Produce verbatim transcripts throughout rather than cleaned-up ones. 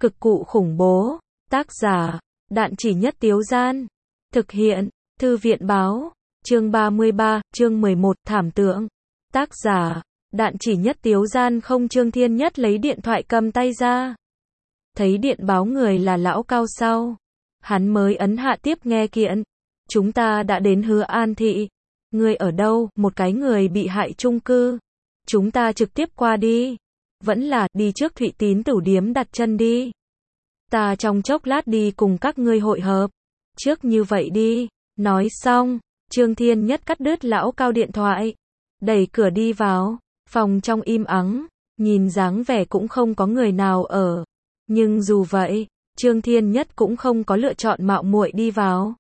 Cực cụ khủng bố. Tác giả, Đạn Chỉ Nhất Tiếu Gian. Thực hiện, Thư viện Báo. Chương ba mươi ba, chương mười một, thảm tượng. Tác giả, Đạn Chỉ Nhất Tiếu Gian. Không. Trương Thiên Nhất lấy điện thoại cầm tay ra. Thấy điện báo người là lão Cao sau. Hắn mới ấn hạ tiếp nghe kiện. Chúng ta đã đến Hứa An thị. Ngươi ở đâu? Một cái người bị hại chung cư. Chúng ta trực tiếp qua đi. Vẫn là, đi trước Thụy Tín Tửu Điếm đặt chân đi. Ta trong chốc lát đi cùng các ngươi hội hợp. Trước như vậy đi. Nói xong, Trương Thiên Nhất cắt đứt lão Cao điện thoại. Đẩy cửa đi vào. Phòng trong im ắng. Nhìn dáng vẻ cũng không có người nào ở. Nhưng dù vậy, Trương Thiên Nhất cũng không có lựa chọn mạo muội đi vào.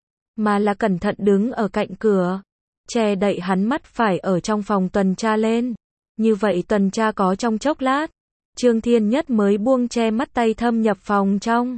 Mà là cẩn thận đứng ở cạnh cửa. Che đậy hắn mắt phải ở trong phòng tuần tra lên. Như vậy tuần tra có trong chốc lát. Trương Thiên Nhất mới buông che mắt tay thâm nhập phòng trong.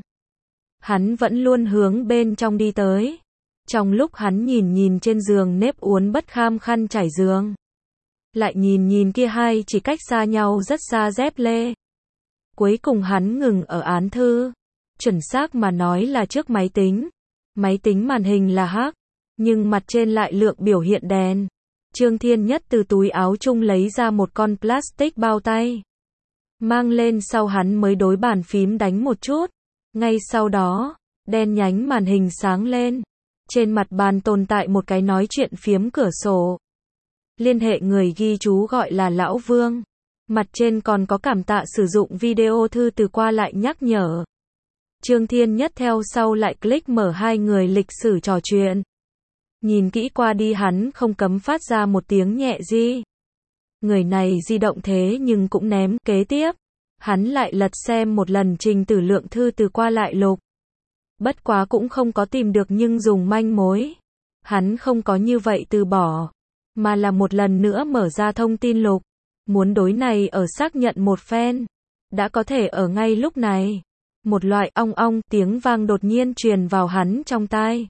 Hắn vẫn luôn hướng bên trong đi tới. Trong lúc hắn nhìn nhìn trên giường nếp uốn bất kham khăn trải giường. Lại nhìn nhìn kia hai chỉ cách xa nhau rất xa dép lê. Cuối cùng hắn ngừng ở án thư. Chuẩn xác mà nói là trước máy tính. Máy tính màn hình là hắc. Nhưng mặt trên lại lượng biểu hiện đèn. Trương Thiên Nhất từ túi áo chung lấy ra một con plastic bao tay. Mang lên sau hắn mới đối bàn phím đánh một chút. Ngay sau đó, đen nhánh màn hình sáng lên. Trên mặt bàn tồn tại một cái nói chuyện phiếm cửa sổ. Liên hệ người ghi chú gọi là Lão Vương. Mặt trên còn có cảm tạ sử dụng video thư từ qua lại nhắc nhở. Trương Thiên Nhất theo sau lại click mở hai người lịch sử trò chuyện. Nhìn kỹ qua đi hắn không cấm phát ra một tiếng nhẹ di. Người này di động thế nhưng cũng ném. Kế tiếp, hắn lại lật xem một lần trình tử lượng thư từ qua lại lục. Bất quá cũng không có tìm được nhưng dùng manh mối. Hắn không có như vậy từ bỏ. Mà là một lần nữa mở ra thông tin lục. Muốn đối này ở xác nhận một phen. Đã có thể ở ngay lúc này. Một loại ong ong tiếng vang đột nhiên truyền vào hắn trong tai.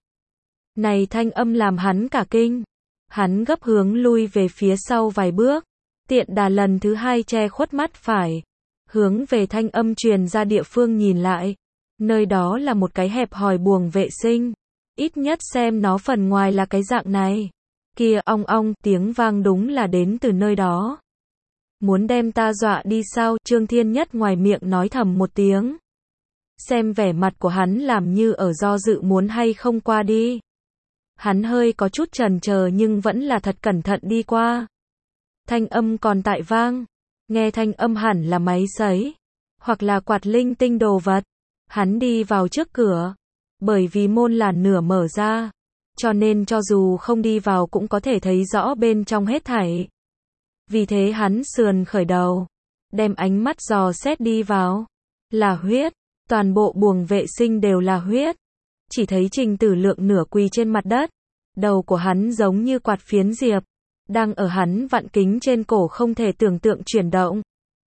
Này thanh âm làm hắn cả kinh. Hắn gấp hướng lui về phía sau vài bước. Tiện đà lần thứ hai che khuất mắt phải. Hướng về thanh âm truyền ra địa phương nhìn lại. Nơi đó là một cái hẹp hòi buồng vệ sinh. Ít nhất xem nó phần ngoài là cái dạng này. Kia ong ong tiếng vang đúng là đến từ nơi đó. Muốn đem ta dọa đi sao? Trương Thiên Nhất ngoài miệng nói thầm một tiếng. Xem vẻ mặt của hắn làm như ở do dự muốn hay không qua đi. Hắn hơi có chút chần chờ nhưng vẫn là thật cẩn thận đi qua. Thanh âm còn tại vang. Nghe thanh âm hẳn là máy sấy. Hoặc là quạt linh tinh đồ vật. Hắn đi vào trước cửa. Bởi vì môn là nửa mở ra. Cho nên cho dù không đi vào cũng có thể thấy rõ bên trong hết thảy. Vì thế hắn sườn khởi đầu. Đem ánh mắt dò xét đi vào. Là huyết. Toàn bộ buồng vệ sinh đều là huyết. Chỉ thấy Trình Tử Lượng nửa quỳ trên mặt đất. Đầu của hắn giống như quạt phiến diệp. Đang ở hắn vặn kính trên cổ không thể tưởng tượng chuyển động.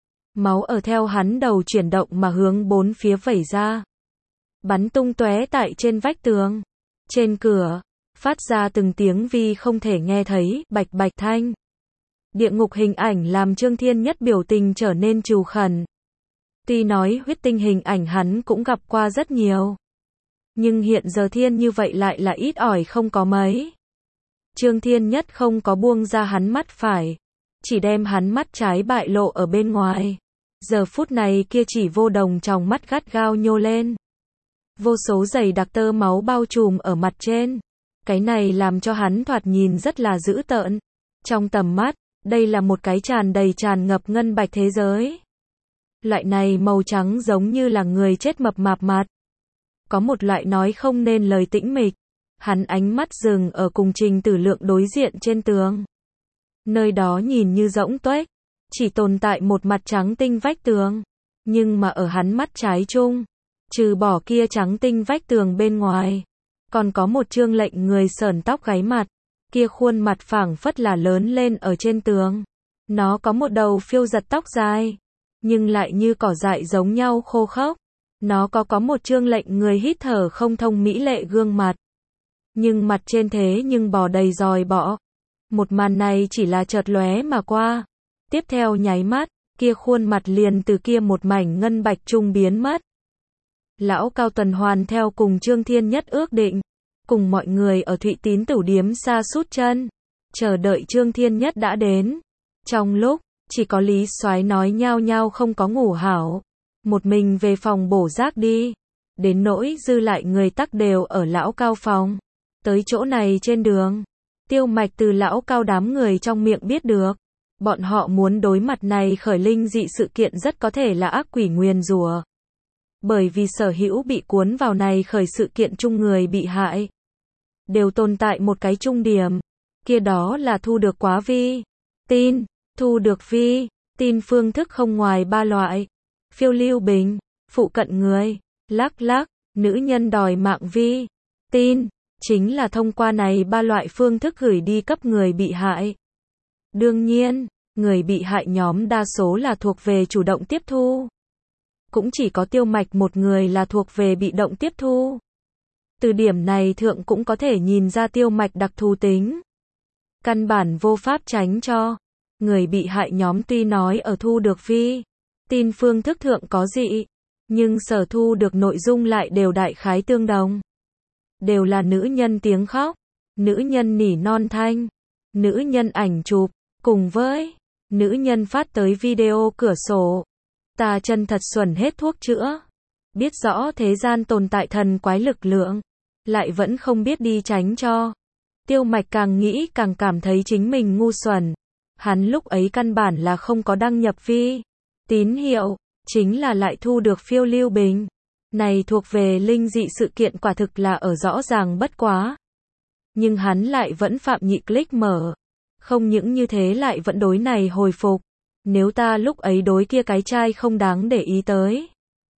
Máu ở theo hắn đầu chuyển động mà hướng bốn phía vẩy ra. Bắn tung tóe tại trên vách tường. Trên cửa. Phát ra từng tiếng vi không thể nghe thấy, bạch bạch thanh. Địa ngục hình ảnh làm Trương Thiên Nhất biểu tình trở nên trừu khẩn. Tuy nói huyết tinh hình ảnh hắn cũng gặp qua rất nhiều. Nhưng hiện giờ thiên như vậy lại là ít ỏi không có mấy. Trương Thiên Nhất không có buông ra hắn mắt phải. Chỉ đem hắn mắt trái bại lộ ở bên ngoài. Giờ phút này kia chỉ vô đồng trong mắt gắt gao nhô lên. Vô số dày đặc tơ máu bao trùm ở mặt trên. Cái này làm cho hắn thoạt nhìn rất là dữ tợn. Trong tầm mắt, đây là một cái tràn đầy tràn ngập ngân bạch thế giới. Loại này màu trắng giống như là người chết mập mạp mặt. Có một loại nói không nên lời tĩnh mịch. Hắn ánh mắt dừng ở cùng Trình Tử Lượng đối diện trên tường. Nơi đó nhìn như rỗng tuếch. Chỉ tồn tại một mặt trắng tinh vách tường. Nhưng mà ở hắn mắt trái chung. Trừ bỏ kia trắng tinh vách tường bên ngoài. Còn có một chương lệnh người sởn tóc gáy mặt. Kia khuôn mặt phảng phất là lớn lên ở trên tường. Nó có một đầu phiêu giật tóc dài. Nhưng lại như cỏ dại giống nhau khô khốc. Nó có có một chương lệnh người hít thở không thông mỹ lệ gương mặt. Nhưng mặt trên thế nhưng bò đầy dòi bọ. Một màn này chỉ là chợt lóe mà qua. Tiếp theo nháy mắt, kia khuôn mặt liền từ kia một mảnh ngân bạch trung biến mất. Lão Cao tuần hoàn theo cùng Trương Thiên Nhất ước định, cùng mọi người ở Thụy Tín Tửu Điếm sa sút chân, chờ đợi Trương Thiên Nhất đã đến. Trong lúc, chỉ có Lý Soái nói nhao nhao không có ngủ hảo, một mình về phòng bổ rác đi. Đến nỗi dư lại người tắc đều ở Lão Cao phòng. Tới chỗ này trên đường, Tiêu Mạch từ Lão Cao đám người trong miệng biết được, bọn họ muốn đối mặt này khởi linh dị sự kiện rất có thể là ác quỷ nguyền rủa. Bởi vì sở hữu bị cuốn vào này khởi sự kiện chung người bị hại, đều tồn tại một cái chung điểm, kia đó là thu được quá vi tin. Thu được vi tin phương thức không ngoài ba loại: phiêu lưu bình, phụ cận người, lắc lắc, nữ nhân đòi mạng vi tin, chính là thông qua này ba loại phương thức gửi đi cấp người bị hại. Đương nhiên, người bị hại nhóm đa số là thuộc về chủ động tiếp thu. Cũng chỉ có Tiêu Mạch một người là thuộc về bị động tiếp thu. Từ điểm này thượng cũng có thể nhìn ra Tiêu Mạch đặc thù tính. Căn bản vô pháp tránh cho. Người bị hại nhóm tuy nói ở thu được vi tin phương thức thượng có dị, nhưng sở thu được nội dung lại đều đại khái tương đồng. Đều là nữ nhân tiếng khóc, nữ nhân nỉ non thanh, nữ nhân ảnh chụp, cùng với nữ nhân phát tới video cửa sổ. Ta chân thật xuẩn hết thuốc chữa. Biết rõ thế gian tồn tại thần quái lực lượng, lại vẫn không biết đi tránh cho. Tiêu Mạch càng nghĩ càng cảm thấy chính mình ngu xuẩn. Hắn lúc ấy căn bản là không có đăng nhập vi tín hiệu, chính là lại thu được phiêu lưu bình. Này thuộc về linh dị sự kiện quả thực là ở rõ ràng bất quá. Nhưng hắn lại vẫn phạm nhị click mở. Không những như thế lại vẫn đối này hồi phục. Nếu ta lúc ấy đối kia cái trai không đáng để ý tới,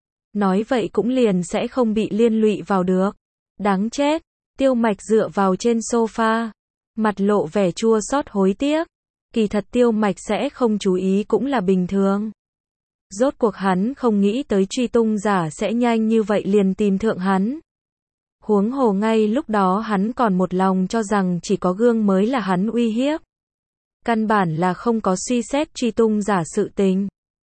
nói vậy cũng liền sẽ không bị liên lụy vào được. Đáng chết. Tiêu Mạch dựa vào trên sofa, mặt lộ vẻ chua xót hối tiếc. Kỳ thật Tiêu Mạch sẽ không chú ý cũng là bình thường. Rốt cuộc hắn không nghĩ tới truy tung giả sẽ nhanh như vậy liền tìm thượng hắn. Huống hồ ngay lúc đó hắn còn một lòng cho rằng chỉ có gương mới là hắn uy hiếp. Căn bản là không có suy xét truy tung giả sự tình.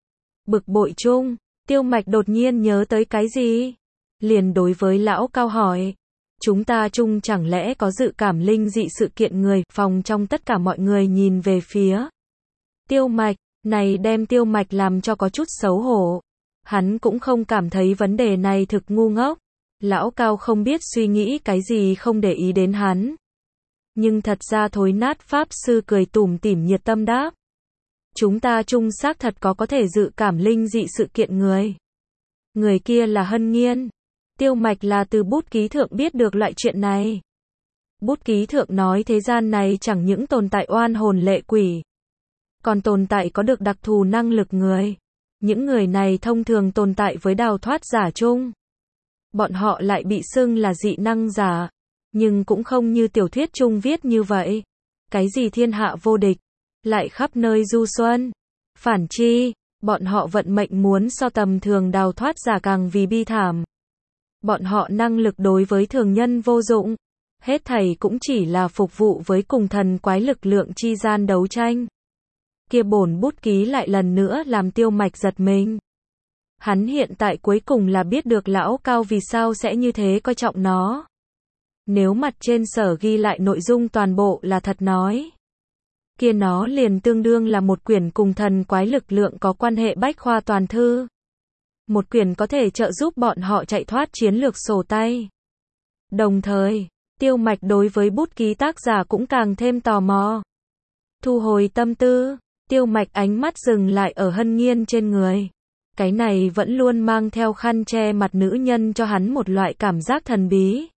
Bực bội chung, Tiêu Mạch đột nhiên nhớ tới cái gì? Liền đối với Lão Cao hỏi. Chúng ta chung chẳng lẽ có dự cảm linh dị sự kiện người, phòng trong tất cả mọi người nhìn về phía Tiêu Mạch, này đem Tiêu Mạch làm cho có chút xấu hổ. Hắn cũng không cảm thấy vấn đề này thực ngu ngốc. Lão Cao không biết suy nghĩ cái gì không để ý đến hắn. Nhưng thật ra thối nát pháp sư cười tủm tỉm nhiệt tâm đáp. Chúng ta chung xác thật có có thể dự cảm linh dị sự kiện người. Người kia là Hân Nghiên. Tiêu Mạch là từ bút ký thượng biết được loại chuyện này. Bút ký thượng nói thế gian này chẳng những tồn tại oan hồn lệ quỷ, còn tồn tại có được đặc thù năng lực người. Những người này thông thường tồn tại với đào thoát giả chung. Bọn họ lại bị xưng là dị năng giả, nhưng cũng không như tiểu thuyết chung viết như vậy. Cái gì thiên hạ vô địch, lại khắp nơi du xuân. Phản chi, bọn họ vận mệnh muốn so tầm thường đào thoát giả càng vì bi thảm. Bọn họ năng lực đối với thường nhân vô dụng. Hết thảy cũng chỉ là phục vụ với cùng thần quái lực lượng chi gian đấu tranh. Kia bổn bút ký lại lần nữa làm Tiêu Mạch giật mình. Hắn hiện tại cuối cùng là biết được Lão Cao vì sao sẽ như thế coi trọng nó. Nếu mặt trên sở ghi lại nội dung toàn bộ là thật nói, kia nó liền tương đương là một quyển cùng thần quái lực lượng có quan hệ bách khoa toàn thư. Một quyển có thể trợ giúp bọn họ chạy thoát chiến lược sổ tay. Đồng thời, Tiêu Mạch đối với bút ký tác giả cũng càng thêm tò mò. Thu hồi tâm tư, Tiêu Mạch ánh mắt dừng lại ở Hân Nghiên trên người. Cái này vẫn luôn mang theo khăn che mặt nữ nhân cho hắn một loại cảm giác thần bí.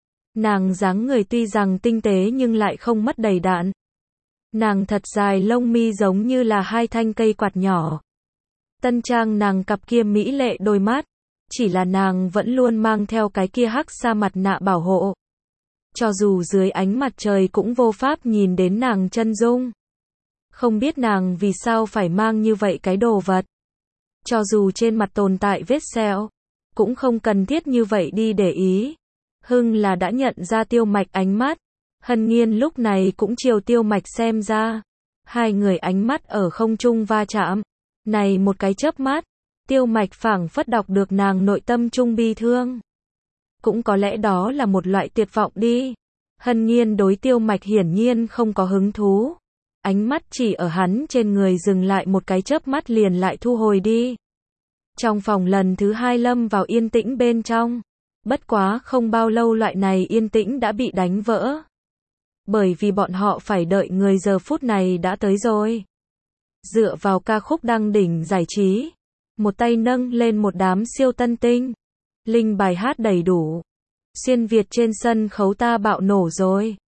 Nàng dáng người tuy rằng tinh tế nhưng lại không mất đầy đặn. Nàng thật dài lông mi giống như là hai thanh cây quạt nhỏ. Tân trang nàng cặp kia mỹ lệ đôi mắt, chỉ là nàng vẫn luôn mang theo cái kia hắc sa mặt nạ bảo hộ. Cho dù dưới ánh mặt trời cũng vô pháp nhìn đến nàng chân dung. Không biết nàng vì sao phải mang như vậy cái đồ vật. Cho dù trên mặt tồn tại vết sẹo, cũng không cần thiết như vậy đi để ý. Hưng là đã nhận ra Tiêu Mạch ánh mắt. Hân Nghiên lúc này cũng chiều Tiêu Mạch xem ra. Hai người ánh mắt ở không trung va chạm. Này một cái chớp mắt, Tiêu Mạch phảng phất đọc được nàng nội tâm trung bi thương. Cũng có lẽ đó là một loại tuyệt vọng đi. Hân Nhiên đối Tiêu Mạch hiển nhiên không có hứng thú. Ánh mắt chỉ ở hắn trên người dừng lại một cái chớp mắt liền lại thu hồi đi. Trong phòng lần thứ hai lâm vào yên tĩnh bên trong. Bất quá không bao lâu loại này yên tĩnh đã bị đánh vỡ. Bởi vì bọn họ phải đợi người giờ phút này đã tới rồi. Dựa vào ca khúc đăng đỉnh giải trí. Một tay nâng lên một đám siêu tân tinh. Linh bài hát đầy đủ. Xuyên Việt trên sân khấu ta bạo nổ rồi.